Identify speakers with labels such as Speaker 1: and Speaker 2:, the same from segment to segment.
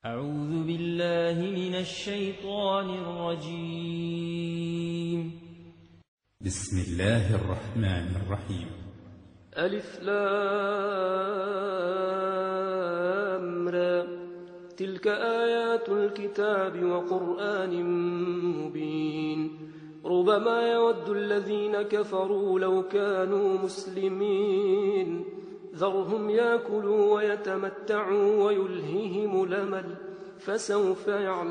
Speaker 1: أعوذ بالله من الشيطان الرجيم.
Speaker 2: بسم الله الرحمن الرحيم.
Speaker 3: ألف لام را، تلك آيات الكتاب وقرآن مبين. ربما يود الذين كفروا لو كانوا مسلمين، ذرهم يأكلوا ويتمتعوا ويلههم الأمل، فسوف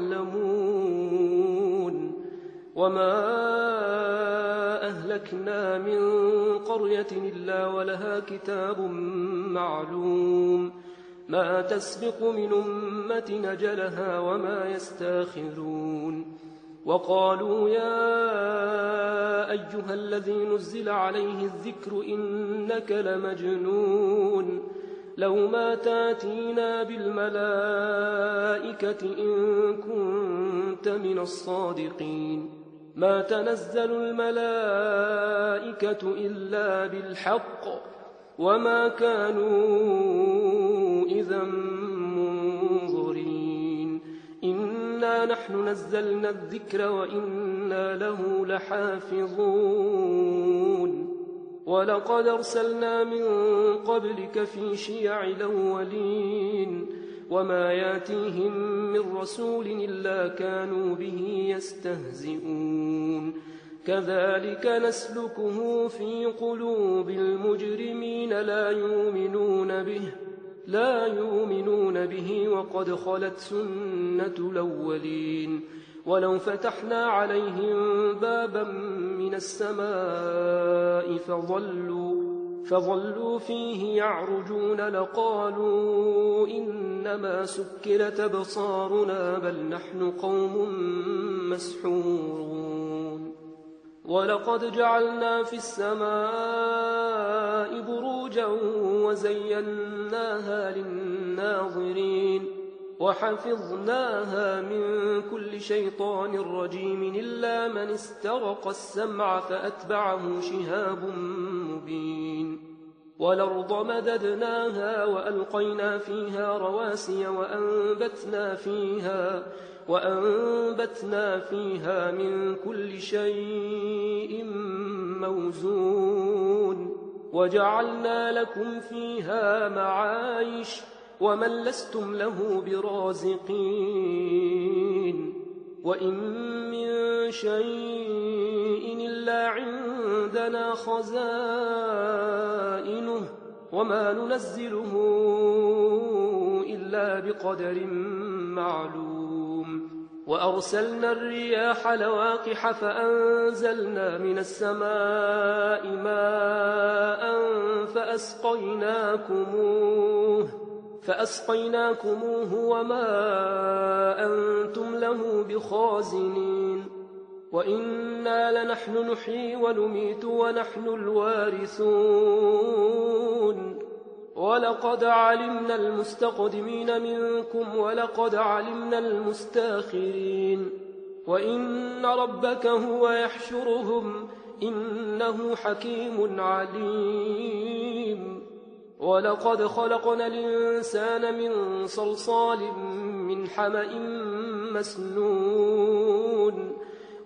Speaker 3: يعلمون. وما أهلكنا من قرية إلا ولها كتاب معلوم، ما تسبق من أمة أجلها وما يستاخرون. وقالوا يا أيها الذي نزل عليه الذكر إنك لمجنون، لو ما تاتينا بالملائكة إن كنت من الصادقين. ما تنزل الملائكة إلا بالحق وما كانوا إذا منظرين. إنا نحن نزلنا الذكر وإنا له لحافظون. ولقد أرسلنا من قبلك في شيع الأولين، وما ياتيهم من رسول إلا كانوا به يستهزئون. كذلك نسلكه في قلوب المجرمين، لا يؤمنون به وقد خلت سنة الأولين. ولو فتحنا عليهم بابا من السماء فظلوا فيه يعرجون لقالوا إنما سكرت أبصارنا بل نحن قوم مسحورون. ولقد جعلنا في السماء بروجا وزيناها للناظرين وحفظناها من كل شيطان رجيم إلا من استرق السمع فأتبعه شهاب مبين. والأرض مددناها وألقينا فيها رواسي وأنبتنا فيها من كل شيء موزون. وجعلنا لكم فيها معايش ومن لستم له برازقين. وإن من شيء إلا عندنا خزائنه وما ننزله إلا بقدر معلوم. وأرسلنا الرياح لواقح فأنزلنا من السماء ماء فأسقيناكموه وما أنتم له بخازنين. وإنا لنحن نحيي ونميت ونحن الوارثون. ولقد علمنا المستقدمين منكم ولقد علمنا المستاخرين. وإن ربك هو يحشرهم إنه حكيم عليم. ولقد خلقنا الإنسان من صلصال من حمأ مسنون.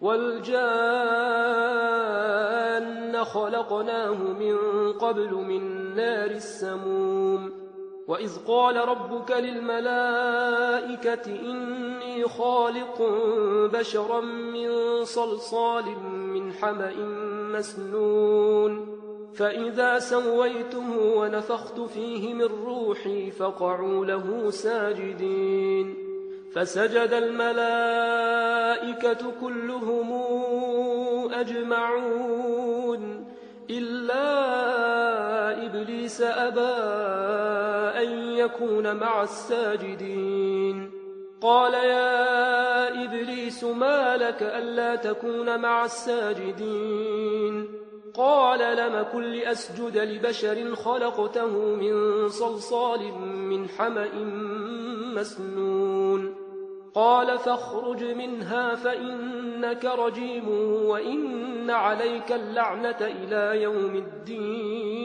Speaker 3: والجان خلقناه من قبل من نار السموم. وإذ قال ربك للملائكة إني خالق بشرا من صلصال من حمأ مسنون، فإذا سويته ونفخت فيه من روحي فقعوا له ساجدين. فسجد الملائكة كلهم أجمعون إلا إبليس أبى أن يكون مع الساجدين. قال يا إبليس ما لك ألا تكون مع الساجدين؟ قال لم أكن لأسجد لبشر خلقته من صلصال من حمأ مسنون. قال فاخرج منها فإنك رجيم وإن عليك اللعنة إلى يوم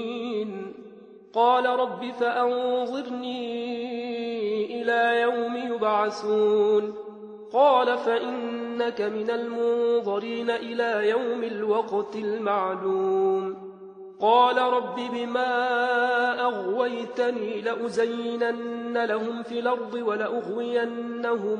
Speaker 3: الدين. قال رب فأنظرني إلى يوم يبعثون قال فإنك من المنظرين إلى يوم الوقت المعلوم قال رب بما أغويتني لأزينن لهم في الأرض ولأغوينهم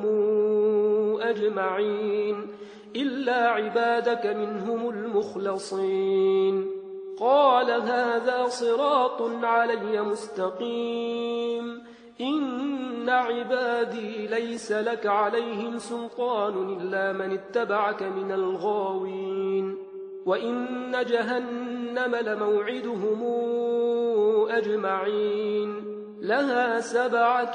Speaker 3: أجمعين إلا عبادك منهم المخلصين قال هذا صراط علي مستقيم إن عبادي ليس لك عليهم سلطان إلا من اتبعك من الغاوين وإن جهنم لموعدهم أجمعين لها 7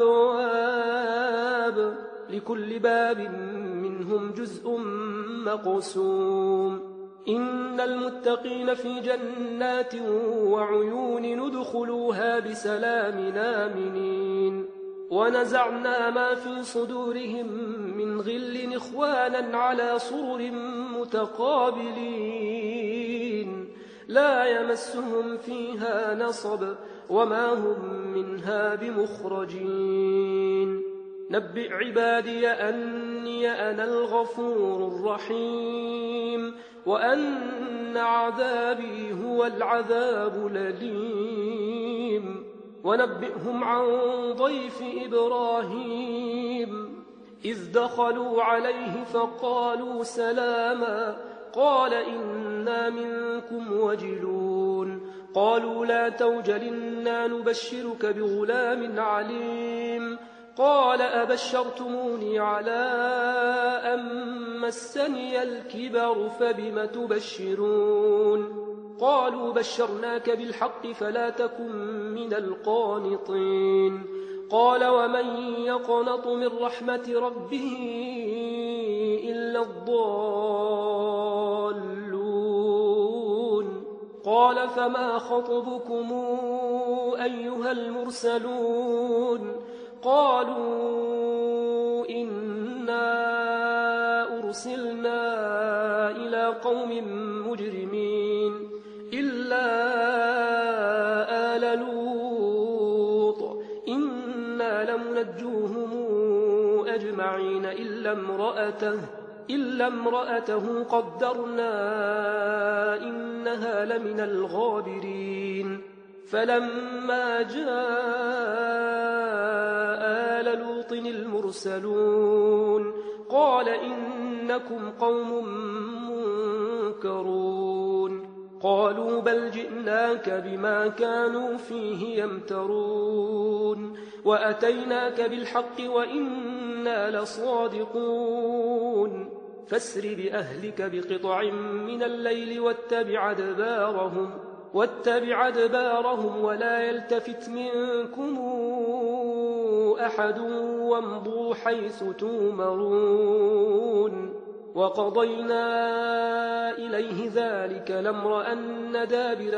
Speaker 3: أبواب لكل باب منهم جزء مقسوم إن المتقين في جنات وعيون ندخلوها بسلام آمنين ونزعنا ما في صدورهم من غل إخوانا على سرر متقابلين لا يمسهم فيها نصب وما هم منها بمخرجين نبئ عبادي أني أنا الغفور الرحيم وأن عذابي هو العذاب الأليم ونبئهم عن ضيف إبراهيم إذ دخلوا عليه فقالوا سلاما قال إنا منكم وجلون قالوا لا توجل إنا نبشرك بغلام عليم قال أبشرتموني على أن مسني الكبر فبم تبشرون قالوا بشرناك بالحق فلا تكن من القانطين قال ومن يقنط من رحمة ربه إلا الضالون قال فما خطبكم أيها المرسلون قالوا إنا أرسلنا إلى قوم مجرمين إلا آل لوط إنا لمنجوهم أجمعين إلا امرأته قدرنا إنها لمن الغابرين فلما جاء آل لوط المرسلون قال إنكم قوم منكرون قالوا بل جئناك بما كانوا فيه يمترون وأتيناك بالحق وإنا لصادقون فاسر بأهلك بقطع من الليل واتبع أدبارهم ولا يلتفت منكم أحد وامضوا حيث تومرون وقضينا إليه ذلك الأمر أن دابر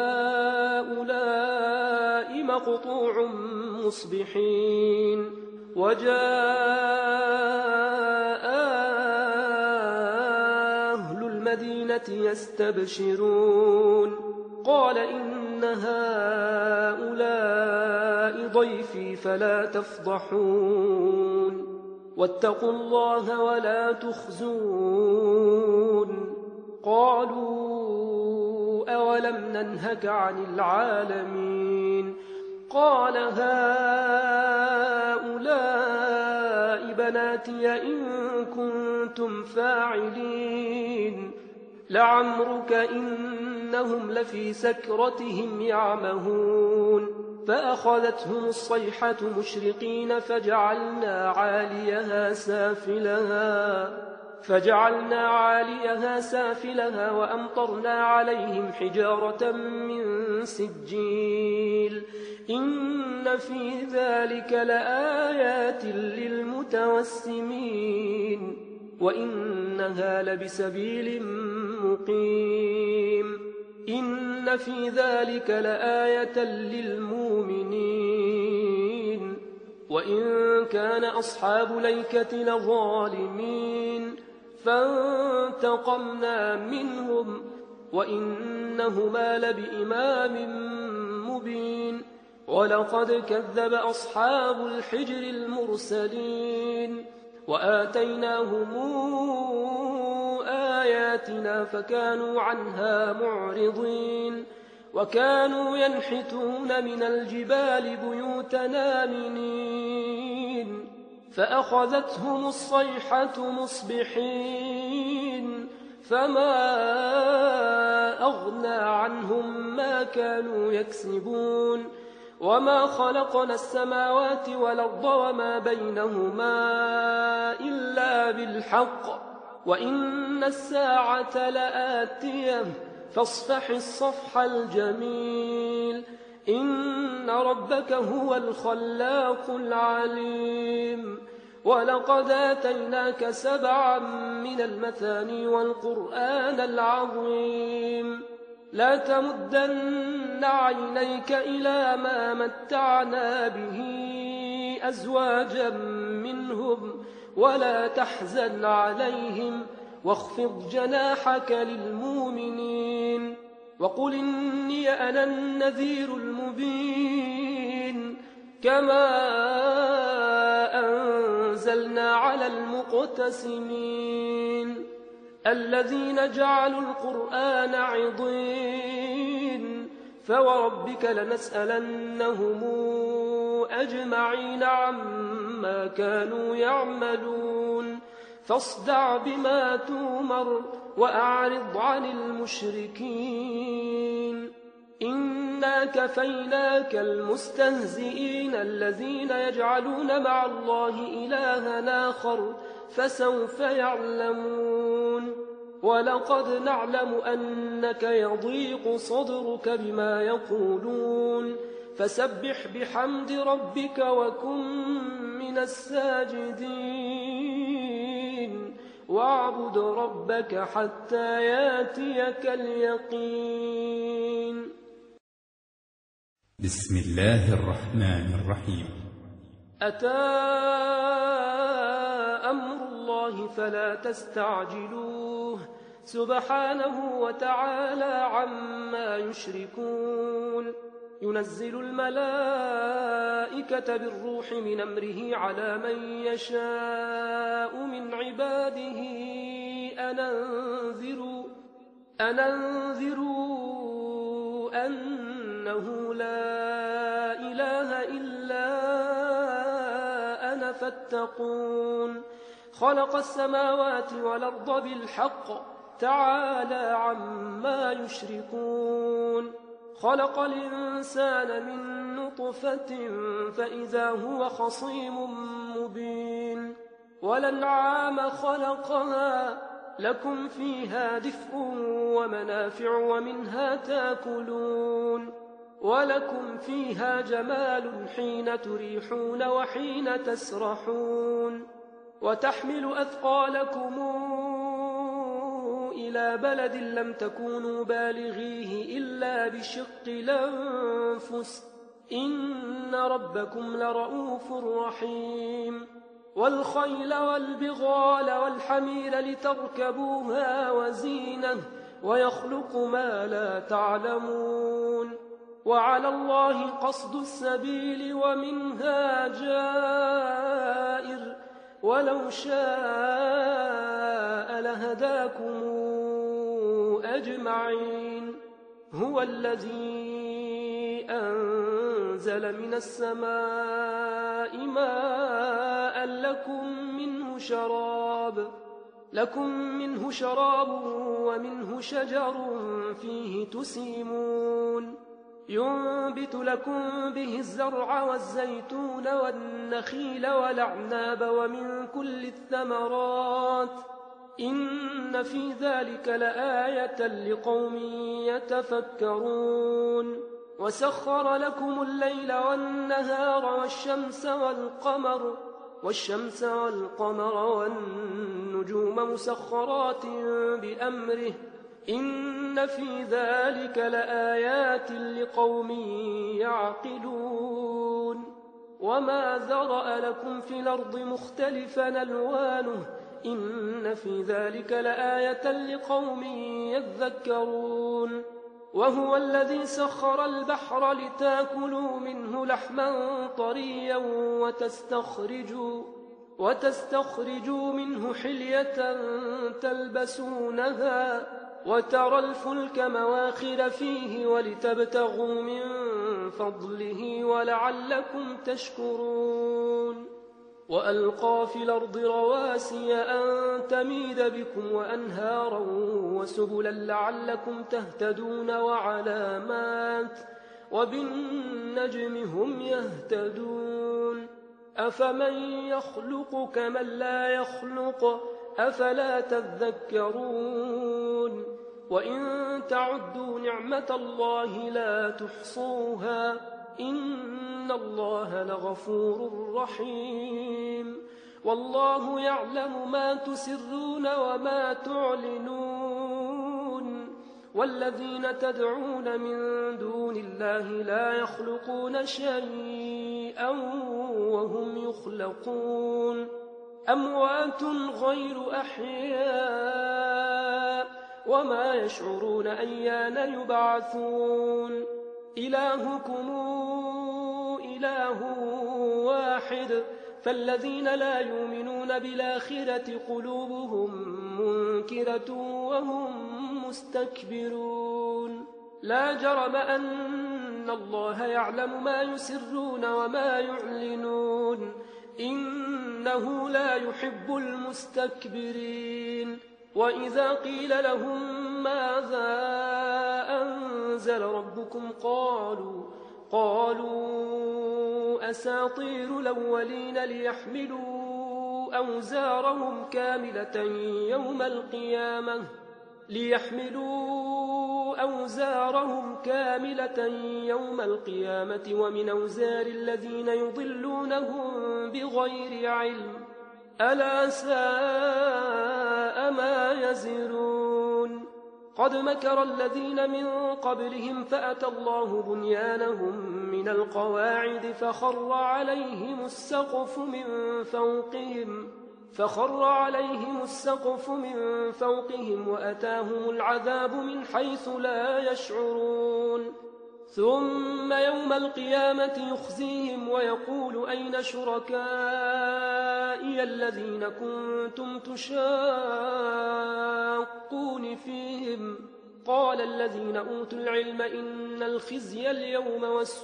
Speaker 3: هؤلاء مقطوع مصبحين وجاء أهل المدينة يستبشرون قال إن هؤلاء ضيفي فلا تفضحون واتقوا الله ولا تخزون قالوا أولم ننهك عن العالمين قال هؤلاء بناتي إن كنتم فاعلين لعمرك إنهم لفي سكرتهم يعمهون فأخذتهم الصيحة مشرقين فجعلنا عاليها سافلها وأمطرنا عليهم حجارة من سجيل إن في ذلك لآيات للمتوسمين وإنها لبسبيل مقيم إن في ذلك لآية للمؤمنين وإن كان أصحاب ليكة لظالمين فانتقمنا منهم وإنهما لبإمام مبين ولقد كذب أصحاب الحجر المرسلين وآتيناهم آياتنا فكانوا عنها معرضين وكانوا ينحتون من الجبال بيوتنا آمنين فأخذتهم الصيحة مصبحين فما أغنى عنهم ما كانوا يكسبون وما خلقنا السماوات والأرض وما بينهما إلا بالحق وإن الساعة لآتية فاصفح الصفح الجميل إن ربك هو الخلاق العليم ولقد آتيناك 7 من المثاني والقرآن العظيم لا تمدن عينيك إلى ما متعنا به أزواجا منهم ولا تحزن عليهم واخفض جناحك للمؤمنين وقل إني أنا النذير المبين كما أنزلنا على المقتسمين الذين جعلوا القرآن عضين فوربك لنسألنهم أجمعين عما كانوا يعملون فاصدع بما تؤمر وأعرض عن المشركين إنا كفيناك المستهزئين الذين يجعلون مع الله إلها آخر فسوف يعلمون ولقد نعلم أنك يضيق صدرك بما يقولون فسبح بحمد ربك وكن من الساجدين واعبد ربك حتى ياتيك اليقين.
Speaker 2: بسم الله الرحمن الرحيم.
Speaker 3: أتى أمر الله فلا تستعجلوه سبحانه وتعالى عما يشركون ينزل الملائكة بالروح من أمره على من يشاء من عباده أن أنذروا أنه لا إله إلا أنا فاتقون خلق السماوات والأرض بالحق تعالى عما يشركون خلق الإنسان من نطفة فإذا هو خصيم مبين والأنعام خلقها لكم فيها دفء ومنافع ومنها تاكلون ولكم فيها جمال حين تريحون وحين تسرحون وتحمل أثقالكم إلى بلد لم تكونوا بالغيه إلا بشق الأنفس إن ربكم لرؤوف رحيم والخيل والبغال والحمير لتركبوها وزينة ويخلق ما لا تعلمون وعلى الله قصد السبيل ومنها جائر ولو شاء لهداكم أجمعين هو الذي أنزل من السماء ماء لكم منه شراب ومنه شجر فيه تسيمون ينبت لكم به الزرع والزيتون والنخيل والأعناب ومن كل الثمرات إن في ذلك لآية لقوم يتفكرون وسخر لكم الليل والنهار والشمس والقمر والنجوم مسخرات بأمره إن في ذلك لآيات لقوم يعقلون وما ذرأ لكم في الأرض مختلفا ألوانه إن في ذلك لآية لقوم يذكرون وهو الذي سخر البحر لتاكلوا منه لحما طريا وتستخرجوا منه حلية تلبسونها وترى الفلك مواخر فيه ولتبتغوا من فضله ولعلكم تشكرون وألقى في الأرض رواسي أن تميد بكم وأنهارا وسبلا لعلكم تهتدون وعلامات وبالنجم هم يهتدون أفمن يخلق كمن لا يخلق أفلا تذكرون وإن تعدوا نعمة الله لا تحصوها إن الله لغفور رحيم والله يعلم ما تسرون وما تعلنون والذين تدعون من دون الله لا يخلقون شيئا وهم يخلقون أموات غير أحياء وما يشعرون أيان يبعثون إلهكم إله واحد فالذين لا يؤمنون بالآخرة قلوبهم منكرة وهم مستكبرون لا جرم أن الله يعلم ما يسرون وما يعلنون إنه لا يحب المستكبرين وإذا قيل لهم ماذا أنزل ربكم قالوا أساطير الأولين ليحملوا أوزارهم كاملة يوم القيامة ومن أوزار الذين يضلونهم بغير علم ألا ساء ما يزرون قد مكر الذين من قبلهم فأتى الله بنيانهم من القواعد فخر عليهم السقف من فوقهم وأتاهم العذاب من حيث لا يشعرون ثم يوم القيامة يخزيهم ويقول أين شركائي الذين كنتم تشاقون فيهم قال الذين أوتوا العلم إن الخزي اليوم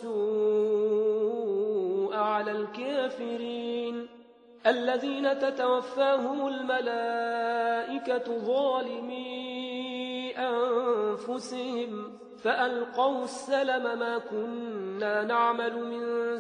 Speaker 3: والسوء على الكافرين الذين تتوفاهم الملائكة ظالمي أنفسهم فألقوا السلم ما كنا نعمل من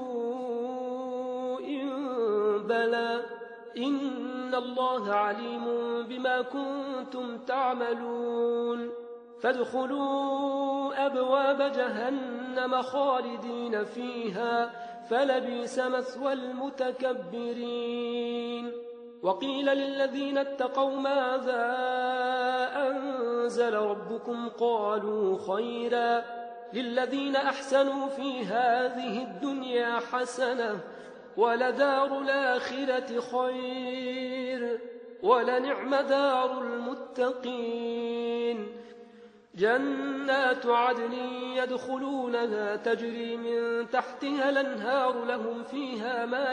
Speaker 3: سوء بلى إن الله عليم بما كنتم تعملون فادخلوا أبواب جهنم خالدين فيها فلبئس مثوى المتكبرين وقيل للذين اتقوا ماذا أنزل ربكم قالوا خيرا للذين أحسنوا في هذه الدنيا حسنة ولدار الآخرة خير ولنعم دار المتقين جنات عدن يدخلونها تجري من تحتها الأنهار لهم فيها ما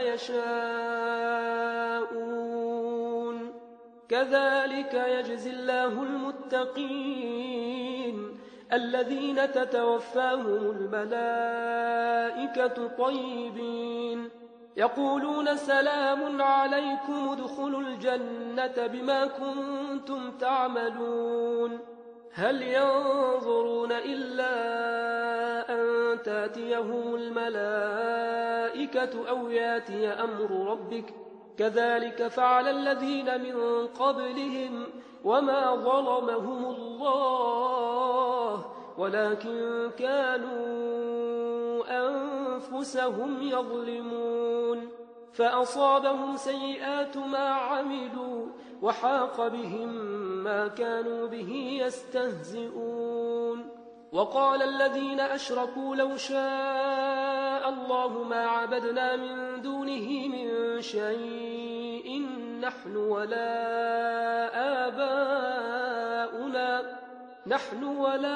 Speaker 3: يشاءون كذلك يجزي الله المتقين الذين تتوفاهم الملائكة طيبين يقولون سلام عليكم ادخلوا الجنة بما كنتم تعملون هل ينظرون إلا أن تأتيهم الملائكة أو يأتي أمر ربك كذلك فعل الذين من قبلهم وما ظلمهم الله ولكن كانوا أنفسهم يظلمون فأصابهم سيئات ما عملوا وحاق بهم ما كانوا به يستهزئون وقال الذين أشركوا لو شاء الله ما عبدنا من دونه من شيء نحن ولا آباؤنا نحن ولا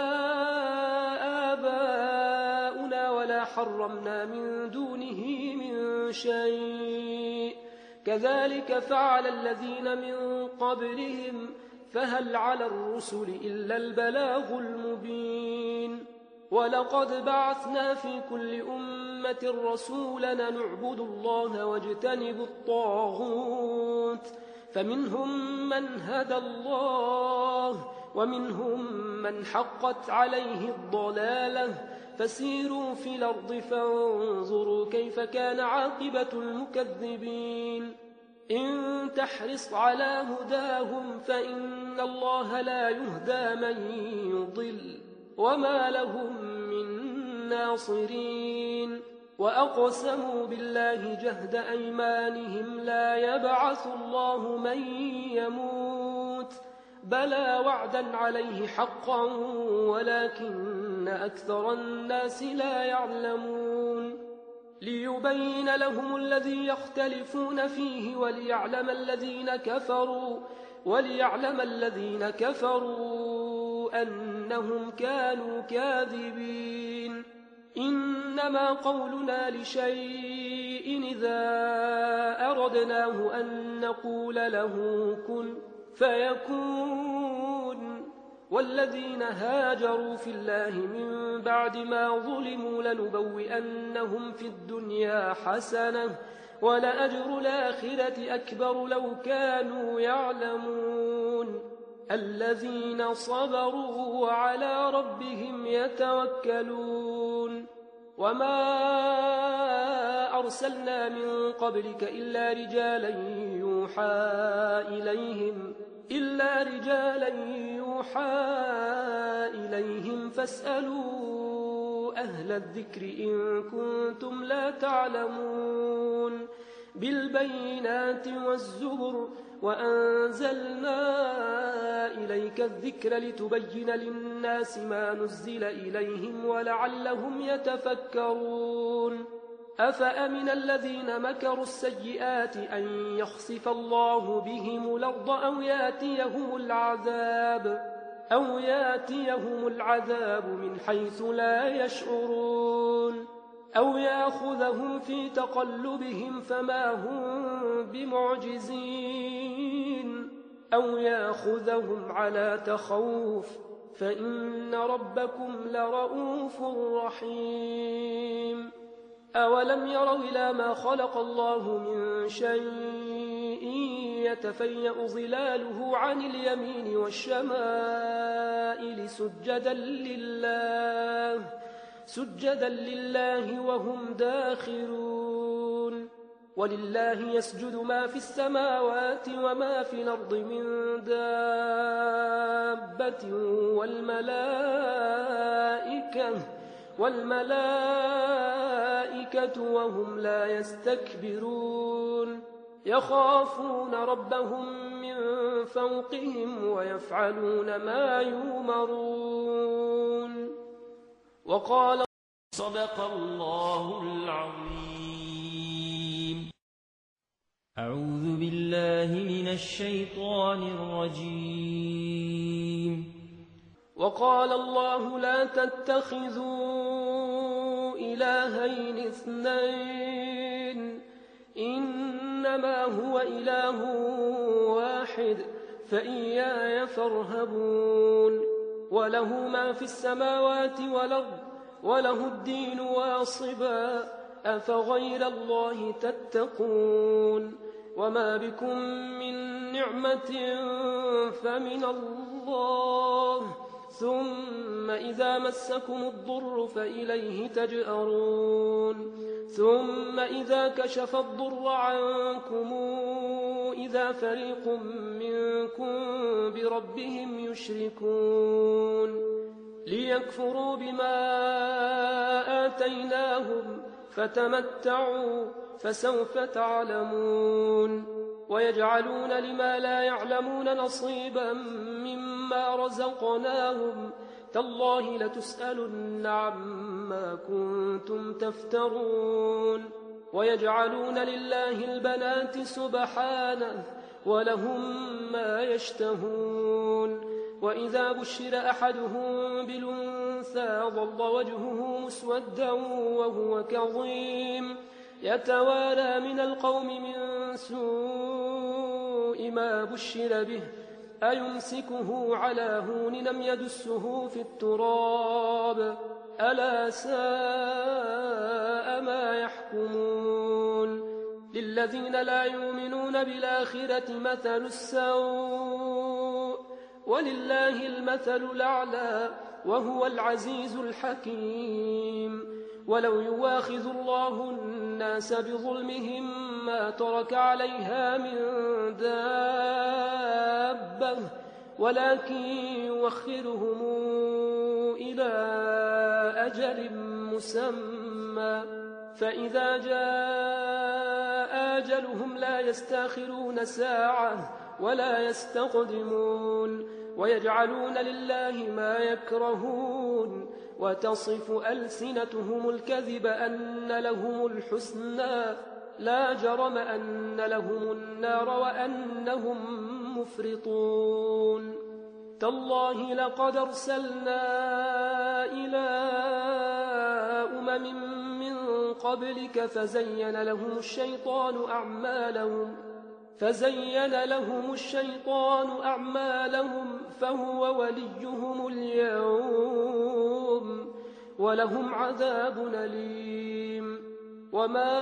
Speaker 3: آباؤنا ولا حرمنا من دونه من شيء كذلك فعل الذين من قبلهم فهل على الرسل إلا البلاغ المبين ولقد بعثنا في كل أمة رسولا نعبد الله واجتنب الطاغوت فمنهم من هدى الله ومنهم من حقت عليه الضلالة فسيروا في الأرض فانظروا كيف كان عاقبة المكذبين إن تحرص على هداهم فإن الله لا يهدى من يضل وما لهم من ناصرين وأقسموا بالله جهد أيمانهم لا يبعث الله من يموت بلى وعدا عليه حقا ولكن أكثر الناس لا يعلمون ليبين لهم الذي يختلفون فيه وليعلم الذين كفروا أنهم كانوا كاذبين إنما قولنا لشيء إذا أردناه أن نقول له كن فيكون والذين هاجروا في الله من بعد ما ظلموا لنبوئنهم في الدنيا حسنة ولأجر الآخرة أكبر لو كانوا يعلمون الذين صبروا وعلى ربهم يتوكلون وما أرسلنا من قبلك إلا رجالا يوحى إليهم فاسألوا أهل الذكر إن كنتم لا تعلمون بالبينات والزبر وأنزلنا إليك الذكر لتبين للناس ما نزل إليهم ولعلهم يتفكرون أفأمن الذين مكروا السيئات أن يخسف الله بهم الأرض أو ياتيهم العذاب من حيث لا يشعرون أو يأخذهم في تقلبهم فما هم بمعجزين أو يأخذهم على تخوف فإن ربكم لرؤوف رحيم أولم يروا إلى ما خلق الله من شيء يتفيأ ظلاله عن اليمين والشمائل سجدا لله وهم داخرون ولله يسجد ما في السماوات وما في الأرض من دابة والملائكة وهم لا يستكبرون يخافون ربهم من فوقهم ويفعلون ما يؤمرون وقال
Speaker 1: صدق الله العظيم. أعوذ بالله من الشيطان الرجيم.
Speaker 3: وقال الله لا تتخذوا إلهين اثنين إنما هو إله واحد فإياي فارهبون وله ما في السماوات والأرض وله الدين واصبا أفغير الله تتقون وما بكم من نعمة فمن الله ثم إذا مسكم الضر فإليه تجأرون ثم إذا كشف الضر عنكم إذا فريق منكم بربهم يشركون ليكفروا بما آتيناهم فتمتعوا فسوف تعلمون ويجعلون لما لا يعلمون نصيبا مما رزقناهم تالله لتسألن عما كنتم تفترون ويجعلون لله البنات سبحانه ولهم ما يشتهون وإذا بشر أحدهم بالأنثى ظل وجهه مسودا وهو كظيم يتوارى من القوم من سوء ما بشر به أيمسكه على هون لم يدسه في التراب ألا ساء ما يحكمون للذين لا يؤمنون بالآخرة مثل السوء ولله المثل الأعلى وهو العزيز الحكيم ولو يواخذ الله الناس بظلمهم ما ترك عليها من دابة ولكن يوخرهم إلى أجل مسمى فإذا جاء أجلهم لا يستأخرون ساعة ولا يستقدمون ويجعلون لله ما يكرهون وتصف ألسنتهم الكذب أن لهم الحسنى لا جرم أن لهم النار وأنهم مفرطون تالله لقد أرسلنا إلى من قبلك فزين لهم الشيطان أعمالهم فهو وليهم اليوم ولهم عذاب أليم وما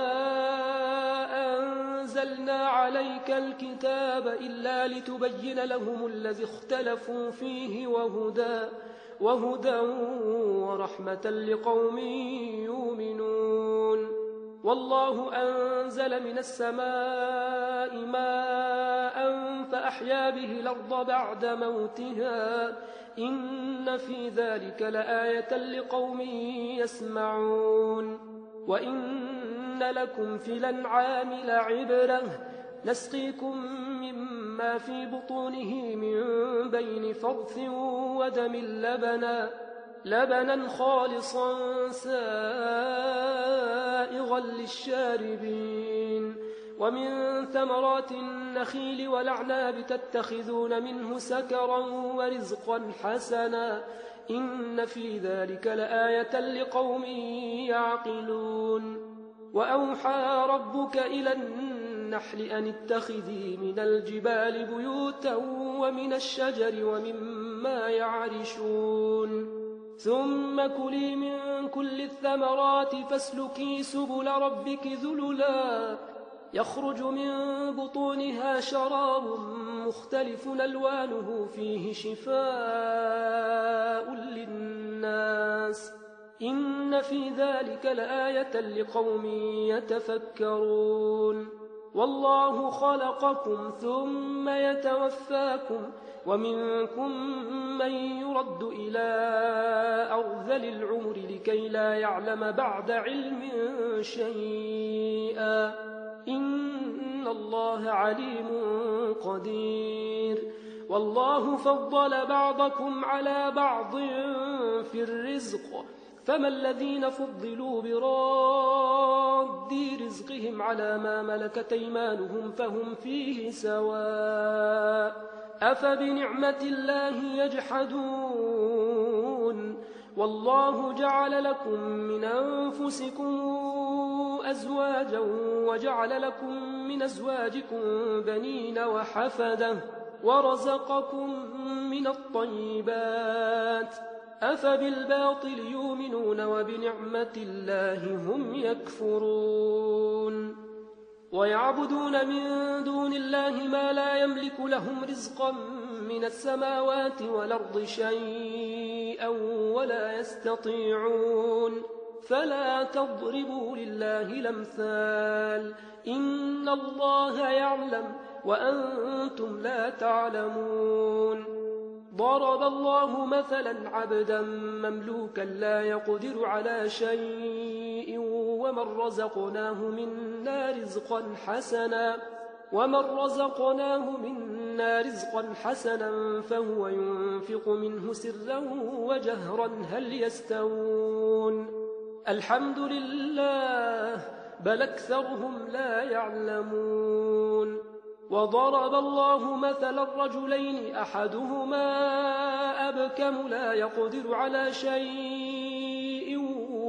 Speaker 3: أنزلنا عليك الكتاب إلا لتبين لهم الذي اختلفوا فيه وهدى ورحمة لقوم يؤمنون والله أنزل من السماء ماء فأحيا به الأرض بعد موتها إن في ذلك لآية لقوم يسمعون وإن لكم في الأنعام لعبرة نسقيكم مما في بطونه من بين فرث ودم لبنا خالصا سائغا للشاربين ومن ثمرات النخيل والأعناب تتخذون منه سكرا ورزقا حسنا إن في ذلك لآية لقوم يعقلون وأوحى ربك إلى النحل أن اتخذي من الجبال بيوتا ومن الشجر ومما يعرشون ثم كلي من كل الثمرات فاسلكي سبل ربك ذللا يخرج من بطونها شراب مختلف ألوانه فيه شفاء للناس إن في ذلك لآية لقوم يتفكرون والله خلقكم ثم يتوفاكم ومنكم من يرد إلى أرذل العمر لكي لا يعلم بعد علم شيئا إن الله عليم قدير والله فضل بعضكم على بعض في الرزق فما الذين فضلوا براد رزقهم على ما ملكت أيمانهم فهم فيه سواء أفبنعمة الله يجحدون والله جعل لكم من أنفسكم أزواجا وجعل لكم من أزواجكم بنين وحفدة ورزقكم من الطيبات أفبالباطل يؤمنون وبنعمة الله هم يكفرون ويعبدون من دون الله ما لا يملك لهم رزقا من السماوات والأرض شيئا ولا يستطيعون فلا تضربوا لله الأمثال إن الله يعلم وأنتم لا تعلمون ضرب الله مثلا عبدا مملوكا لا يقدر على شيء ومن رزقناه منا رزقا حسنا فهو ينفق منه سرا وجهرا هل يستوون الحمد لله بل أكثرهم لا يعلمون وضرب الله مثلا رجلين أحدهما أبكم لا يقدر على شيء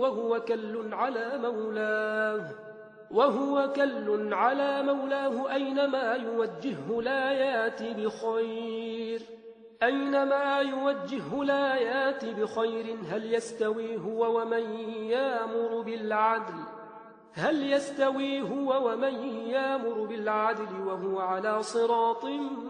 Speaker 3: وهو كل على مولاه أينما يوجهه لا يأت بخير هل يستوي هو ومن يامر بالعدل وهو على صراط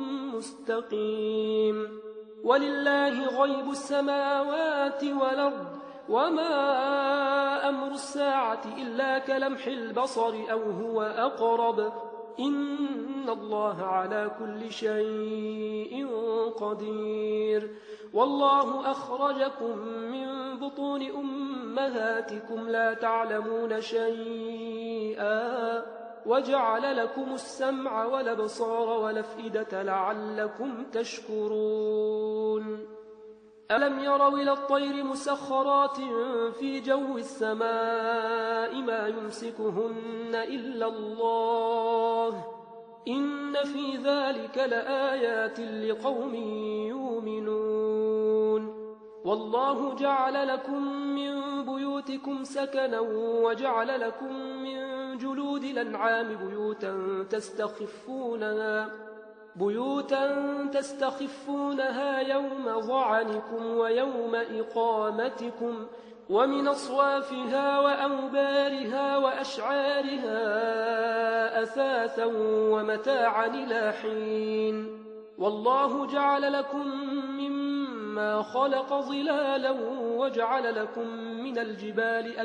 Speaker 3: مستقيم. ولله غيب السماوات والأرض وما أمر الساعة إلا كلمح البصر أو هو أقرب إن الله على كل شيء قدير. والله أخرجكم من بطون أمهاتكم لا تعلمون شيئا وجعل لكم السمع والأبصار والأفئدة لعلكم تشكرون. ألم يروا إلى الطير مسخرات في جو السماء ما يمسكهن إلا الله إن في ذلك لآيات لقوم يؤمنون. والله جعل لكم من بيوتكم سكنا وجعل لكم من جلود الأنعام بيوتا تستخفونها يوم ظعنكم ويوم إقامتكم ومن أصوافها وأوبارها وأشعارها أثاثا ومتاعا إلى حين. والله جعل لكم مما خلق ظلالا وجعل لكم من الجبال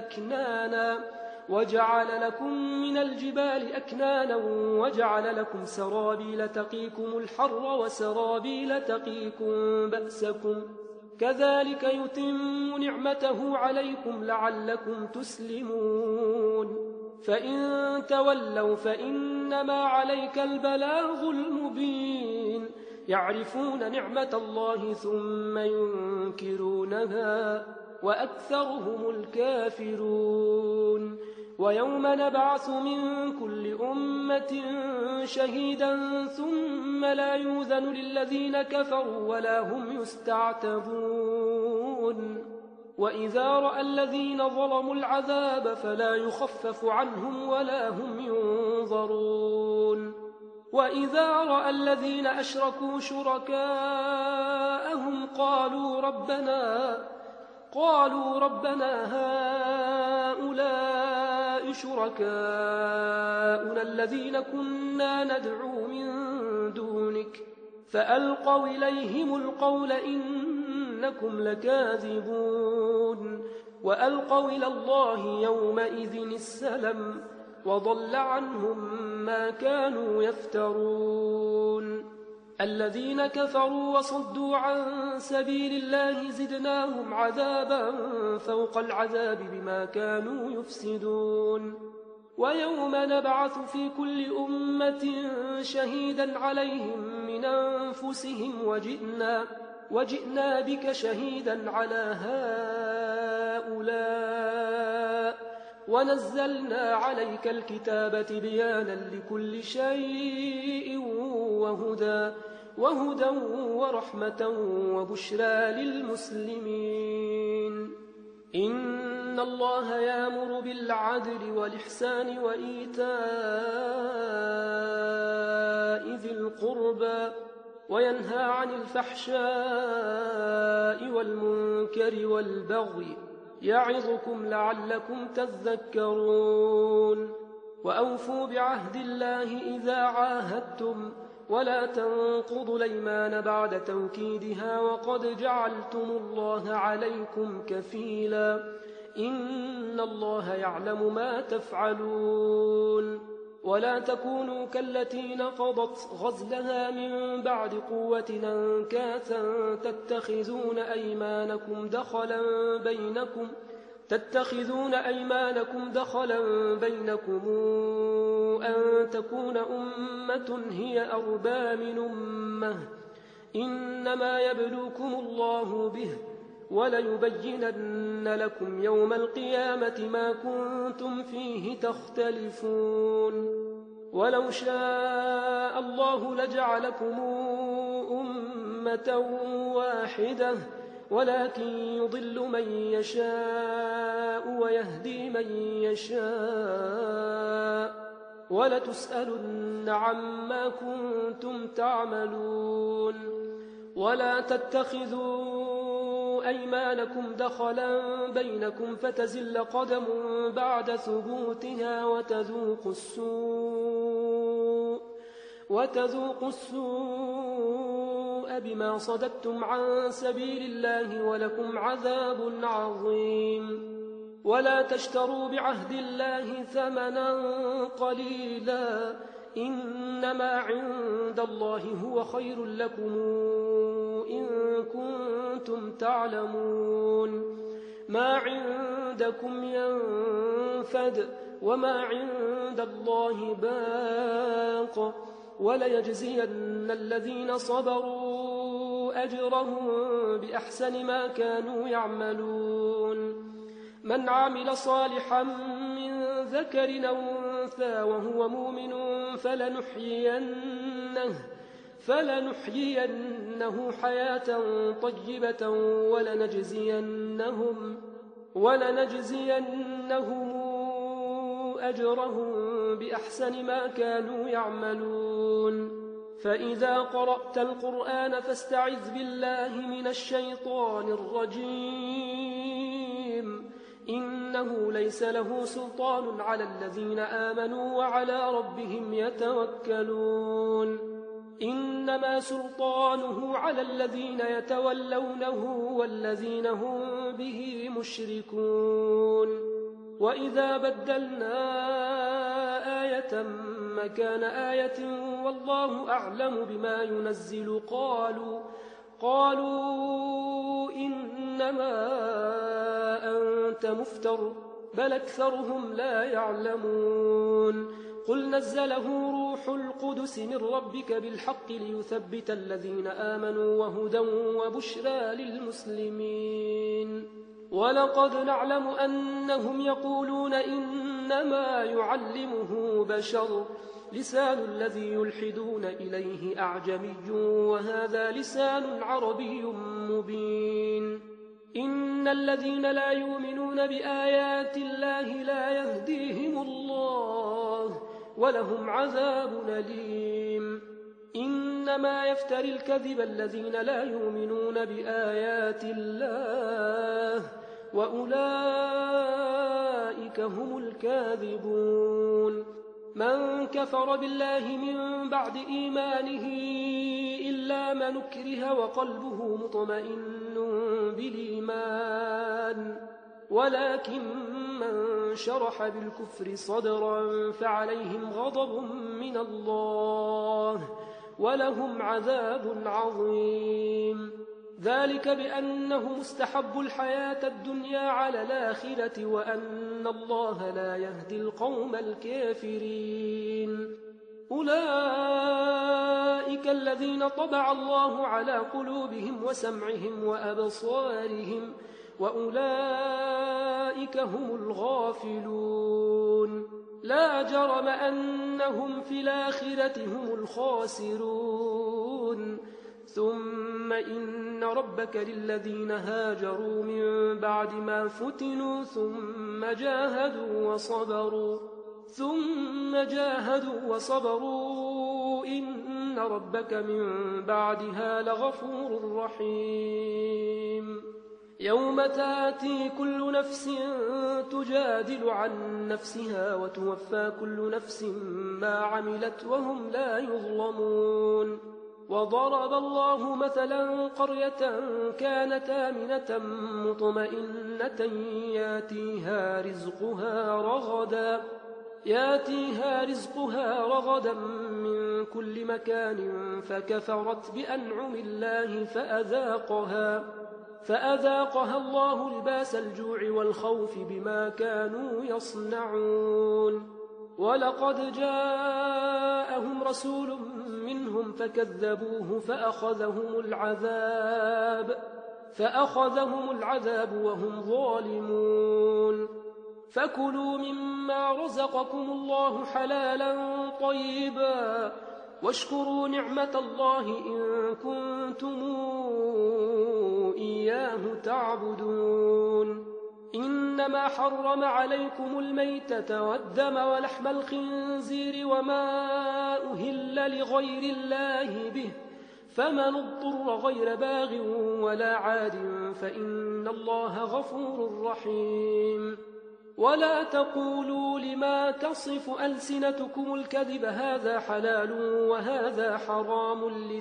Speaker 3: أكنانا وجعل لكم سرابيل تقيكم الحر وسرابيل تقيكم بأسكم كذلك يتم نعمته عليكم لعلكم تسلمون. فإن تولوا فإنما عليك البلاغ المبين. يعرفون نعمة الله ثم ينكرونها وأكثرهم الكافرون. ويوم نبعث من كل أمة شهيدا ثم لا يؤذن للذين كفروا ولا هم يستعتبون. وإذا رأى الذين ظلموا العذاب فلا يخفف عنهم ولا هم ينظرون. وإذا رأى الذين أشركوا شركاءهم قالوا ربنا هؤلاء شركاؤنا الذين كنا ندعو من دونك فألقوا إليهم القول إنكم لكاذبون. وألقوا إلى الله يومئذ السلم وضل عنهم ما كانوا يفترون. الذين كفروا وصدوا عن سبيل الله زدناهم عذابا فوق العذاب بما كانوا يفسدون. ويوم نبعث في كل أمة شهيدا عليهم من أنفسهم وجئنا بك شهيدا على هؤلاء ونزلنا عليك الكتاب بيانا لكل شيء وهدى ورحمة وبشرى للمسلمين. إن الله يأمر بالعدل والإحسان وإيتاء ذي القربى وينهى عن الفحشاء والمنكر والبغي يعظكم لعلكم تذكرون. وأوفوا بعهد الله إذا عاهدتم ولا تنقضوا الأيمان بعد توكيدها وقد جعلتم الله عليكم كفيلا إن الله يعلم ما تفعلون. ولا تكونوا كالتي نقضت غزلها من بعد قوة أنكاثا تتخذون أيمانكم دخلا بينكم أن تكون أمة هي أربى من أمة إنما يبلوكم الله به وليبينن لكم يوم القيامة ما كنتم فيه تختلفون. ولو شاء الله لجعلكم أمة واحدة، ولكن يضل من يشاء ويهدي من يشاء، ولتسألن عما كنتم تعملون. ولا تتخذوا أيمانكم دخلا بينكم فتزل قدم بعد ثبوتها وتذوقوا السوء بما صددتم عن سبيل الله ولكم عذاب عظيم. ولا تشتروا بعهد الله ثمنا قليلا، إنما عند الله هو خير لكم إن كنتم تعلمون. ما عندكم ينفد وما عند الله باق، وليجزين الذين صبروا أجرهم بأحسن ما كانوا يعملون. من عمل صالحا من ذكر أو أنثى وهو مؤمن فلنحيينه حياة طيبة ولنجزينهم أجرهم بأحسن ما كانوا يعملون. فإذا قرأت القرآن فاستعذ بالله من الشيطان الرجيم، إنه ليس له سلطان على الذين آمنوا وعلى ربهم يتوكلون. إنما سلطانه على الذين يتولونه والذين هم به مشركون. وإذا بدلنا آية مكان آية والله أعلم بما ينزل قالوا إنما أنت مفتر بل أكثرهم لا يعلمون. قل نزله روح القدس من ربك بالحق ليثبت الذين آمنوا وهدى وبشرى للمسلمين. ولقد نعلم أنهم يقولون إنما يعلمه بشر، لسان الذي يلحدون إليه أعجمي وهذا لسان عربي مبين. إن الذين لا يؤمنون بآيات الله لا يهديهم الله ولهم عذاب أليم. إنما يفتري الكذب الذين لا يؤمنون بآيات الله وأولئك هم الكاذبون. من كفر بالله من بعد إيمانه إلا من أكره وقلبه مطمئن بالإيمان، ولكن من شرح بالكفر صدرا فعليهم غضب من الله ولهم عذاب عظيم. ذلك بأنه مستحب الحياة الدنيا على الآخرة وأن الله لا يهدي القوم الكافرين. أولئك الذين طبع الله على قلوبهم وسمعهم وأبصارهم وأولئك هم الغافلون. لا جرم أنهم في الآخرة هم الخاسرون. ثم إن ربك للذين هاجروا من بعد ما فتنوا ثم جاهدوا وصبروا إن ربك من بعدها لغفور رحيم. يوم تأتي كل نفس تجادل عن نفسها وتوفى كل نفس ما عملت وهم لا يظلمون. وضرب الله مثلا قرية كانت آمنة مطمئنة ياتيها رزقها رغدا من كل مكان فكفرت بأنعم الله فأذاقها الله لباس الجوع والخوف بما كانوا يصنعون. ولقد جاءهم رسول منهم فكذبوه فأخذهم العذاب وهم ظالمون. فكلوا مما رزقكم الله حلالا طيبا واشكروا نعمة الله إن كنتم إياه تعبدون. إنما حرم عليكم الميتة والدم ولحم الخنزير وما أهل لغير الله به، فمن اضطر غير باغ ولا عاد فإن الله غفور رحيم. ولا تقولوا لما تصف ألسنتكم الكذب هذا حلال وهذا حرام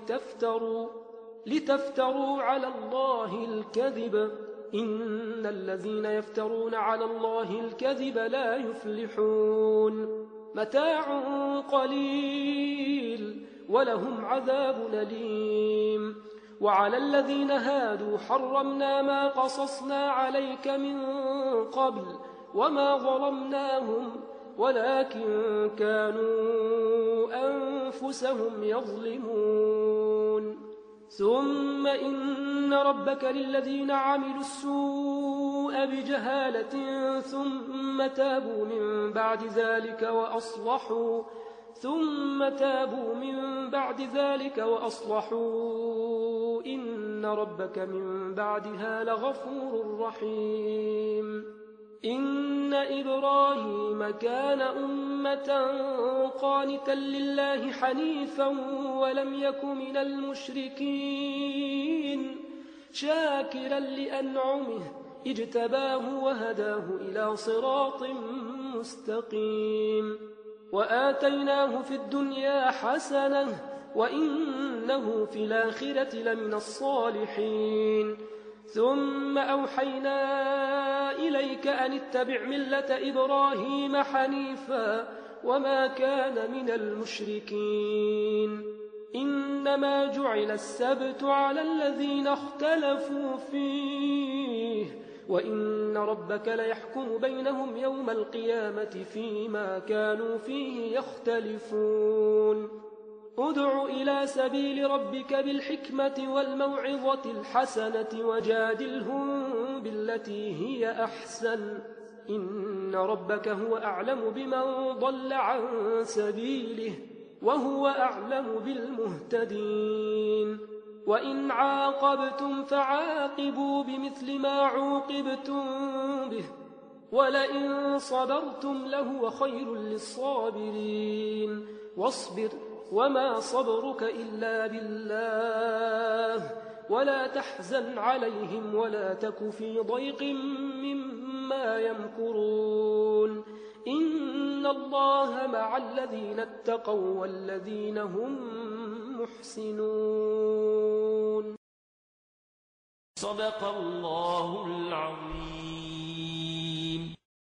Speaker 3: لتفتروا على الله الكذب، إن الذين يفترون على الله الكذب لا يفلحون. متاع قليل ولهم عذاب أليم. وعلى الذين هادوا حرمنا ما قصصنا عليك من قبل وما ظلمناهم ولكن كانوا أنفسهم يظلمون. ثم إن ربك للذين عملوا السوء بجهالة ثم تابوا من بعد ذلك وأصلحوا إن ربك من بعدها لغفور رحيم. إن إبراهيم كان أمة قانتا لله حنيفا ولم يك من المشركين، شاكرا لأنعمه اجتباه وهداه إلى صراط مستقيم. وآتيناه في الدنيا حسنة وإنه في الآخرة لمن الصالحين. ثم أوحينا إليك أن اتبع ملة إبراهيم حنيفا وما كان من المشركين. إنما جعل السبت على الذين اختلفوا فيه وإن ربك ليحكم بينهم يوم القيامة فيما كانوا فيه يختلفون. ادع إلى سبيل ربك بالحكمة والموعظة الحسنة وجادلهم بالتي هي أحسن، إن ربك هو أعلم بمن ضل عن سبيله وهو أعلم بالمهتدين. وإن عاقبتم فعاقبوا بمثل ما عوقبتم به ولئن صبرتم لهو خير للصابرين. واصبر وما صبرك إلا بالله ولا تحزن عليهم ولا تك في ضيق مما يمكرون. إن الله مع الذين اتقوا والذين هم محسنون.
Speaker 1: صدق الله العظيم.